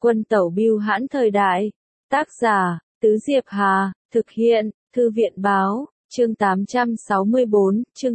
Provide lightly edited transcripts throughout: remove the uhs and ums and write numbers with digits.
Quân tẩu bưu hãn thời đại. Tác giả, Tứ Diệp Hà, thực hiện, Thư viện báo, chương 864, chương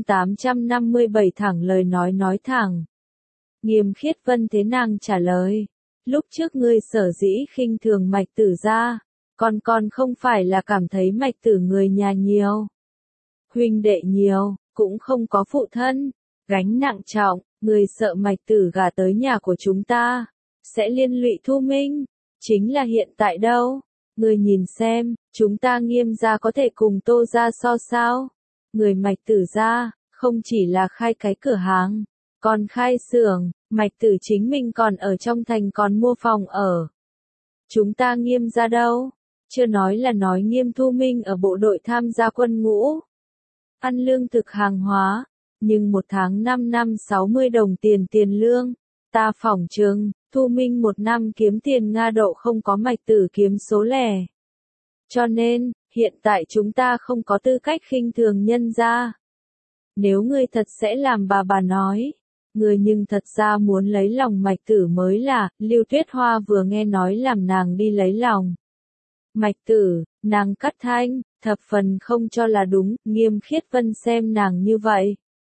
857 thẳng lời nói thẳng. Nghiêm Khiết Vân thế nàng trả lời. Lúc trước ngươi sở dĩ khinh thường Mạch Tử gia, còn không phải là cảm thấy Mạch Tử người nhà nhiều, huynh đệ nhiều, cũng không có phụ thân, gánh nặng trọng, người sợ Mạch Tử gả tới nhà của chúng ta, sẽ liên lụy Thu Minh. Chính là hiện tại đâu? Người nhìn xem, chúng ta Nghiêm gia có thể cùng Tô gia so sao? Người Mạch Tử gia, không chỉ là khai cái cửa hàng, còn khai xưởng, Mạch Tử chính mình còn ở trong thành còn mua phòng ở. Chúng ta Nghiêm gia đâu? Chưa nói là nói Nghiêm Thu Minh ở bộ đội tham gia quân ngũ, ăn lương thực hàng hóa, nhưng một tháng 5 năm 60 đồng tiền lương, ta phỏng chừng, Thu Minh một năm kiếm tiền Nga độ không có Mạch Tử kiếm số lẻ. Cho nên, hiện tại chúng ta không có tư cách khinh thường nhân gia. Nếu ngươi thật sẽ làm bà nói, ngươi nhưng thật ra muốn lấy lòng Mạch Tử mới là. Lưu Tuyết Hoa vừa nghe nói làm nàng đi lấy lòng Mạch Tử, nàng cắt thanh, thập phần không cho là đúng. Nghiêm Khiết Vân xem nàng như vậy,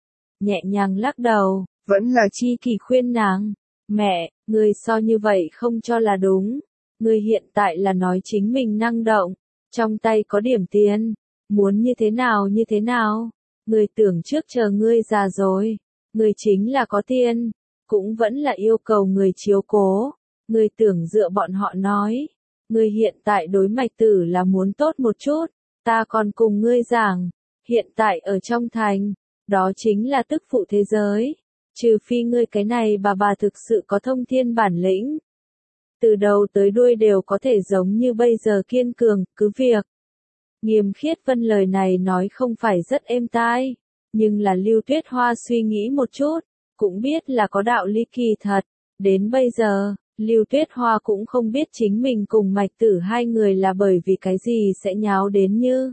nhẹ nhàng lắc đầu, vẫn là Chi Kỳ khuyên nàng, mẹ, ngươi so như vậy không cho là đúng. Ngươi hiện tại là nói chính mình năng động, trong tay có điểm tiền, muốn như thế nào. Ngươi tưởng trước chờ ngươi già rồi, ngươi chính là có tiền, cũng vẫn là yêu cầu người chiếu cố. Ngươi tưởng dựa bọn họ nói, ngươi hiện tại đối Mạch Tử là muốn tốt một chút, ta còn cùng ngươi giảng, hiện tại ở trong thành, đó chính là tức phụ thế giới, trừ phi ngươi cái này bà thực sự có thông thiên bản lĩnh, từ đầu tới đuôi đều có thể giống như bây giờ kiên cường, cứ việc. Nghiêm Khiết Vân lời này nói không phải rất êm tai, nhưng là Lưu Tuyết Hoa suy nghĩ một chút, cũng biết là có đạo lý. Kỳ thật, đến bây giờ, Lưu Tuyết Hoa cũng không biết chính mình cùng Mạch Tử hai người là bởi vì cái gì sẽ nháo đến như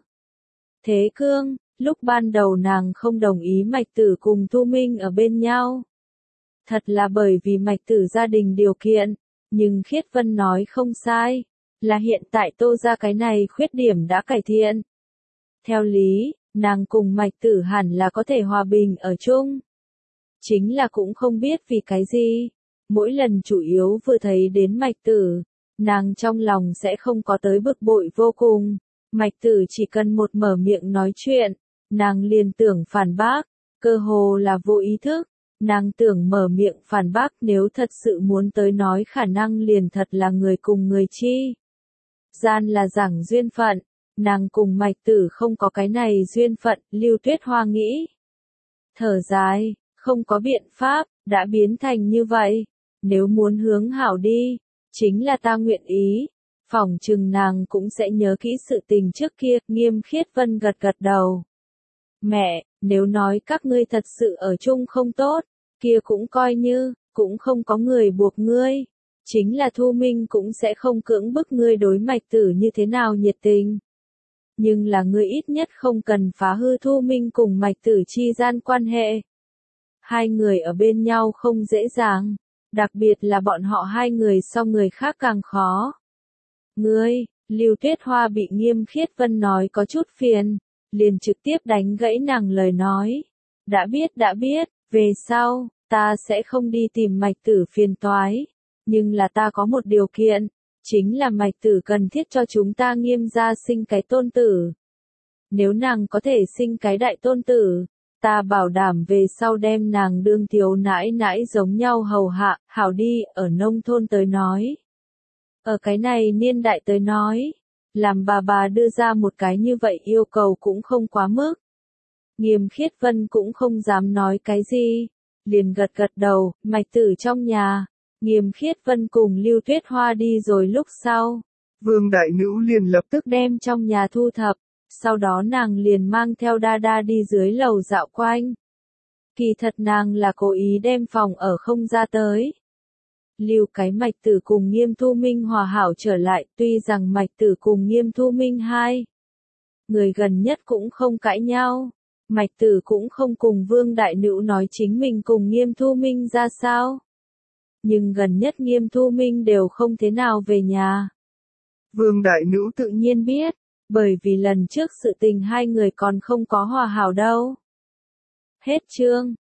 thế cương. Lúc ban đầu nàng không đồng ý Mạch Tử cùng Thu Minh ở bên nhau, thật là bởi vì Mạch Tử gia đình điều kiện, nhưng Khiết Vân nói không sai, là hiện tại Tô gia cái này khuyết điểm đã cải thiện. Theo lý, nàng cùng Mạch Tử hẳn là có thể hòa bình ở chung. Chính là cũng không biết vì cái gì, mỗi lần chủ yếu vừa thấy đến Mạch Tử, nàng trong lòng sẽ không có tới bực bội vô cùng. Mạch Tử chỉ cần một mở miệng nói chuyện, nàng liền tưởng phản bác, cơ hồ là vô ý thức, nàng tưởng mở miệng phản bác. Nếu thật sự muốn tới nói khả năng liền thật là người cùng người chi gian là giảng duyên phận, nàng cùng Mạch Tử không có cái này duyên phận. Lưu Tuyết Hoa nghĩ, thở dài, không có biện pháp, đã biến thành như vậy, nếu muốn hướng hảo đi, chính là ta nguyện ý. Phỏng chừng nàng cũng sẽ nhớ kỹ sự tình trước kia. Nghiêm Khiết Vân gật đầu. Mẹ, nếu nói các ngươi thật sự ở chung không tốt, kia cũng coi như, cũng không có người buộc ngươi. Chính là Thu Minh cũng sẽ không cưỡng bức ngươi đối Mạch Tử như thế nào nhiệt tình. Nhưng là ngươi ít nhất không cần phá hư Thu Minh cùng Mạch Tử chi gian quan hệ. Hai người ở bên nhau không dễ dàng, đặc biệt là bọn họ hai người so người khác càng khó. Ngươi, Lưu Tuyết Hoa bị Nghiêm Khiết Vân nói có chút phiền, liền trực tiếp đánh gãy nàng lời nói. Đã biết, về sau, ta sẽ không đi tìm Mạch Tử phiền toái. Nhưng là ta có một điều kiện, chính là Mạch Tử cần thiết cho chúng ta Nghiêm gia sinh cái tôn tử. Nếu nàng có thể sinh cái đại tôn tử, ta bảo đảm về sau đem nàng đương thiếu nãi nãi giống nhau hầu hạ. Hảo đi, ở nông thôn tới nói. Ở cái này niên đại tới nói, làm bà đưa ra một cái như vậy yêu cầu cũng không quá mức. Nghiêm Khiết Vân cũng không dám nói cái gì, liền gật đầu. Mạch Tử trong nhà, Nghiêm Khiết Vân cùng Lưu Tuyết Hoa đi rồi lúc sau, Vương Đại Nữ liền lập tức đem trong nhà thu thập, sau đó nàng liền mang theo Đa đi dưới lầu dạo quanh. Kỳ thật nàng là cố ý đem phòng ở không ra tới. Lưu cái Mạch Tử cùng Nghiêm Thu Minh hòa hảo trở lại, tuy rằng Mạch Tử cùng Nghiêm Thu Minh hai người gần nhất cũng không cãi nhau, Mạch Tử cũng không cùng Vương Đại Nữ nói chính mình cùng Nghiêm Thu Minh ra sao. Nhưng gần nhất Nghiêm Thu Minh đều không thế nào về nhà. Vương đại nữ Tự nhiên biết, bởi vì lần trước sự tình hai người còn không có hòa hảo đâu. Hết chương.